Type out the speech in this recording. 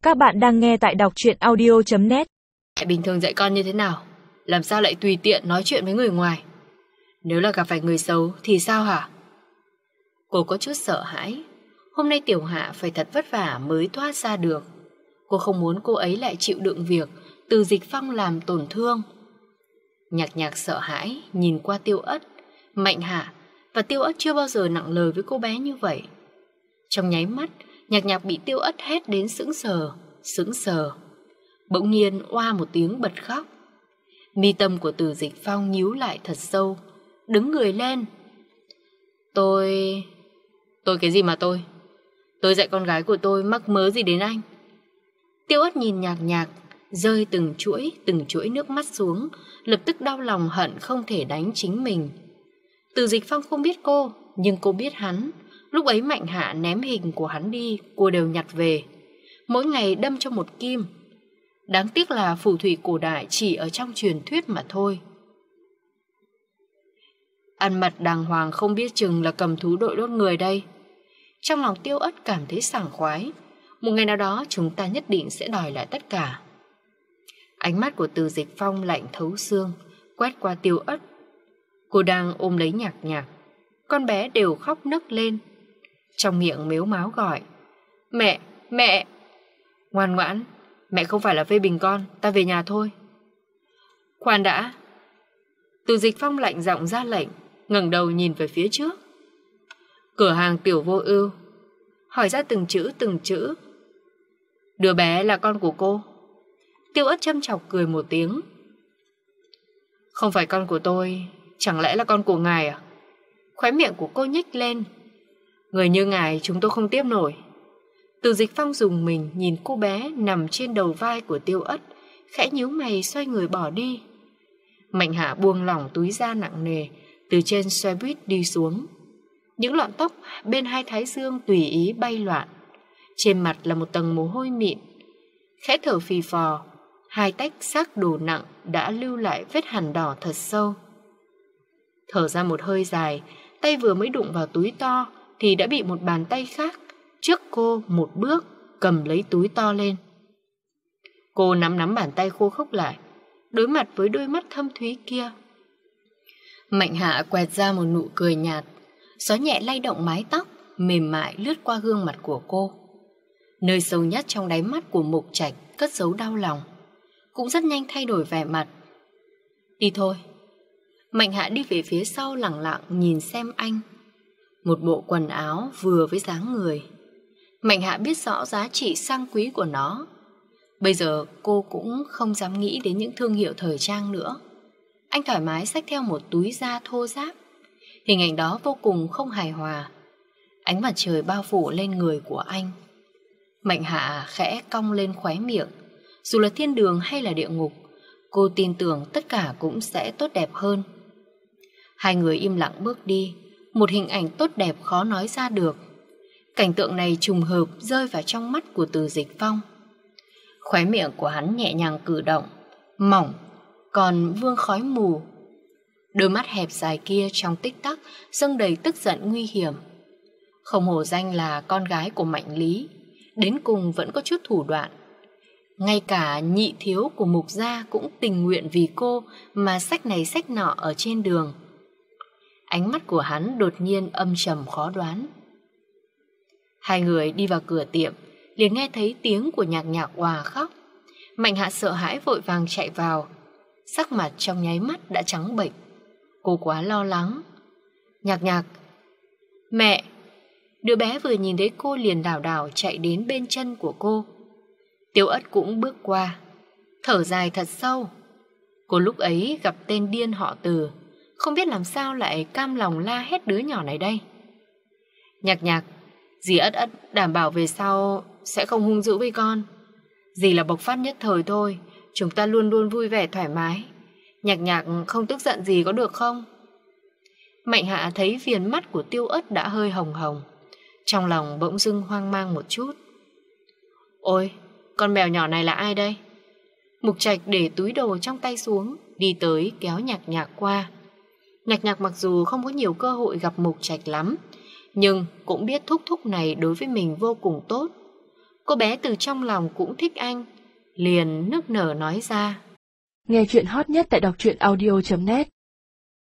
Các bạn đang nghe tại đọc truyện audio.net. Bình thường dạy con như thế nào? Làm sao lại tùy tiện nói chuyện với người ngoài? Nếu là gặp phải người xấu thì sao hả? Cô có chút sợ hãi. Hôm nay Tiểu Hạ phải thật vất vả mới thoát ra được. Cô không muốn cô ấy lại chịu đựng việc Từ Dịch Phong làm tổn thương. Nhạc Nhạc sợ hãi nhìn qua Tiêu Ất, Mạnh Hạ, và Tiêu Ất chưa bao giờ nặng lời với cô bé như vậy. Trong nháy mắt, Nhạc Nhạc bị Tiêu Ất hét đến sững sờ. Bỗng nhiên oa một tiếng bật khóc. Mi tâm của Từ Dịch Phong nhíu lại thật sâu, đứng người lên. Tôi cái gì mà tôi? Tôi dạy con gái của tôi mắc mớ gì đến anh? Tiêu Ất nhìn Nhạc Nhạc, rơi từng chuỗi nước mắt xuống, lập tức đau lòng hận không thể đánh chính mình. Từ Dịch Phong không biết cô, nhưng cô biết hắn. Lúc ấy Mạnh Hạ ném hình của hắn đi, cô đều nhặt về. Mỗi ngày đâm cho một kim. Đáng tiếc là phù thủy cổ đại chỉ ở trong truyền thuyết mà thôi. Ăn mặc đàng hoàng không biết chừng là cầm thú đội đốt người đây. Trong lòng Tiêu Ất cảm thấy sảng khoái. Một ngày nào đó chúng ta nhất định sẽ đòi lại tất cả. Ánh mắt của Từ Dịch Phong lạnh thấu xương, quét qua Tiêu Ất. Cô đang ôm lấy Nhạc Nhạc. Con bé đều khóc nấc lên, trong miệng mếu máo gọi: Mẹ! Ngoan ngoãn, mẹ không phải là phê bình con, ta về nhà thôi. Khoan đã. Từ Dịch Phong lạnh giọng ra lệnh, ngẩng đầu nhìn về phía trước. Cửa hàng Tiểu Vô Ưu, hỏi ra từng chữ. Đứa bé là con của cô? Tiêu Ất châm chọc cười một tiếng. Không phải con của tôi, chẳng lẽ là con của ngài à? Khóe miệng của cô nhếch lên. Người như ngài chúng tôi không tiếp nổi. Từ Dịch Phong dùng mình nhìn cô bé nằm trên đầu vai của Tiêu Ất, khẽ nhíu mày xoay người bỏ đi. Mạnh Hạ buông lỏng túi da nặng nề từ trên xe buýt đi xuống. Những lọn tóc bên hai thái dương tùy ý bay loạn. Trên mặt là một tầng mồ hôi mịn. Khẽ thở phì phò, hai tách xác đồ nặng đã lưu lại vết hằn đỏ thật sâu. Thở ra một hơi dài, tay vừa mới đụng vào túi to thì đã bị một bàn tay khác trước cô một bước cầm lấy túi to lên. Cô nắm bàn tay khô khốc lại, đối mặt với đôi mắt thâm thúy kia. Mạnh Hạ quẹt ra một nụ cười nhạt, gió nhẹ lay động mái tóc mềm mại lướt qua gương mặt của cô. Nơi sâu nhất trong đáy mắt của Mục Trạch cất giấu đau lòng, cũng rất nhanh thay đổi vẻ mặt. Đi thôi. Mạnh Hạ đi về phía sau lẳng lặng nhìn xem anh. Một bộ quần áo vừa với dáng người. Mạnh Hạ biết rõ giá trị sang quý của nó. Bây giờ cô cũng không dám nghĩ đến những thương hiệu thời trang nữa. Anh thoải mái xách theo một túi da thô ráp. Hình ảnh đó vô cùng không hài hòa. Ánh mặt trời bao phủ lên người của anh. Mạnh Hạ khẽ cong lên khóe miệng. Dù là thiên đường hay là địa ngục, cô tin tưởng tất cả cũng sẽ tốt đẹp hơn. Hai người im lặng bước đi, một hình ảnh tốt đẹp khó nói ra được. Cảnh tượng này trùng hợp rơi vào trong mắt của Từ Dịch Phong. Khóe miệng của hắn nhẹ nhàng cử động, mỏng, còn vương khói mù. Đôi mắt hẹp dài kia trong tích tắc dâng đầy tức giận nguy hiểm. Không hổ danh là con gái của Mạnh Lý, đến cùng vẫn có chút thủ đoạn. Ngay cả nhị thiếu của Mục gia cũng tình nguyện vì cô mà xách này xách nọ ở trên đường. Ánh mắt của hắn đột nhiên âm trầm khó đoán. Hai người đi vào cửa tiệm, liền nghe thấy tiếng của Nhạc Nhạc òa khóc. Mạnh Hạ sợ hãi vội vàng chạy vào, sắc mặt trong nháy mắt đã trắng bệch. Cô quá lo lắng. Nhạc Nhạc! Mẹ! Đứa bé vừa nhìn thấy cô liền đảo đảo chạy đến bên chân của cô. Tiêu Ất cũng bước qua, thở dài thật sâu. Cô lúc ấy gặp tên điên họ Từ, không biết làm sao lại cam lòng la hét đứa nhỏ này đây. Nhạc Nhạc, dì Ất Ất đảm bảo về sau sẽ không hung dữ với con. Dì là bộc phát nhất thời thôi, chúng ta luôn luôn vui vẻ thoải mái. Nhạc Nhạc không tức giận gì có được không? Mạnh Hạ thấy viền mắt của Tiêu Ất đã hơi hồng hồng, trong lòng bỗng dưng hoang mang một chút. Ôi, con mèo nhỏ này là ai đây? Mục Trạch để túi đồ trong tay xuống, đi tới kéo Nhạc Nhạc qua. Nhạc Nhạc mặc dù không có nhiều cơ hội gặp Mục Trạch lắm, nhưng cũng biết thúc thúc này đối với mình vô cùng tốt. Cô bé từ trong lòng cũng thích anh, liền nức nở nói ra. Nghe chuyện hot nhất tại đọc truyện audio.net